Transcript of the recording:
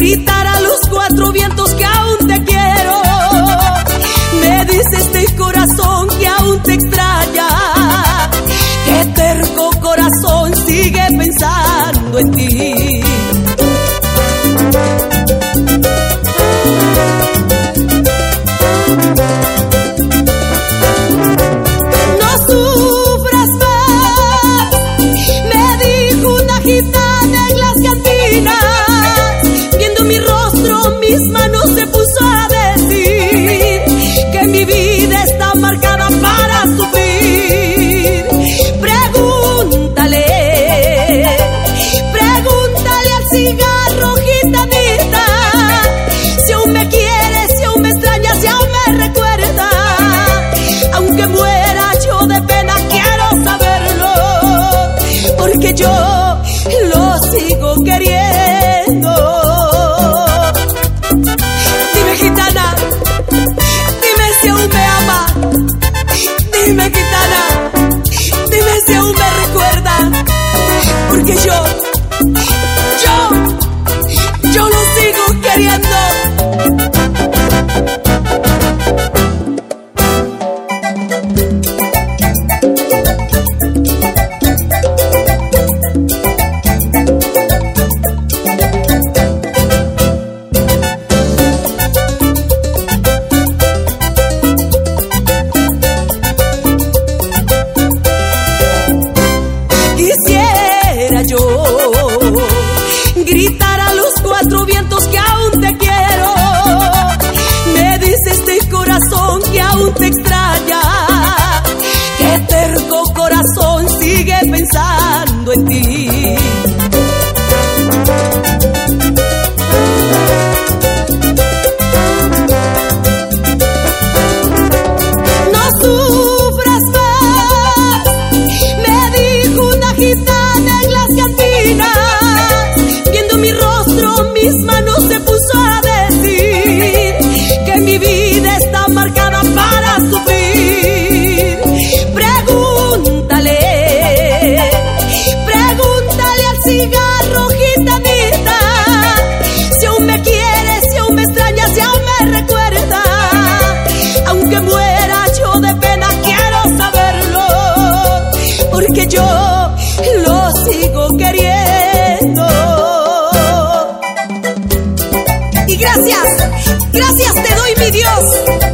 gritar a los cuatro vientos que aún te quiero. Me dice este corazón que aún te extraña, que terco corazón sigue pensando en ti. No sufras más, me dijo una gitana en las cantinas. Viendo mi rostro, mis manos se puso a decir que mi vida está marcada para sufrir. Pregúntale al cigarro, gitanita, si aún me quiere, si aún me extraña, si aún me recuerda. Aunque muera yo de pena, quiero saberlo, porque yo lo sigo queriendo. Dime, gitana, dime si aún me ama. Dime, gitana, dime si aún me recuerda, porque yo lo sigo queriendo. Quisiera yo gritar a los cuatro vientos que aún te quiero. Me dice este corazón que aún te extraña, que terco corazón sigue pensando en ti. No sufras más, me dijo una gitana en las cantinas. Viendo mi rostro, mis manos se puso a decir que mi vida está marcada para sufrir. Pregúntale al cigarro, gitanita, si aún me quiere, si aún me extraña, si aún me recuerda. Aunque muera yo de pena, quiero saberlo, porque yo lo sigo queriendo. Y gracias te doy, mi Dios,